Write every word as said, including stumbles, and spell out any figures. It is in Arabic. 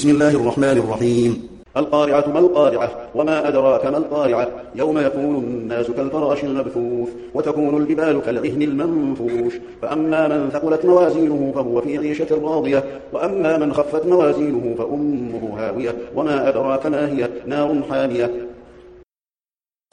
بسم الله الرحمن الرحيم. القارعة ما القارعة وما أدراك ما القارعة يوم يكون الناس كالفراش المبثوث وتكون الجبال كالعهن المنفوش فأما من ثقلت موازينه فهو في عيشة راضية وأما من خفت موازينه فأمه هاوية وما أدراك ما هي نار حامية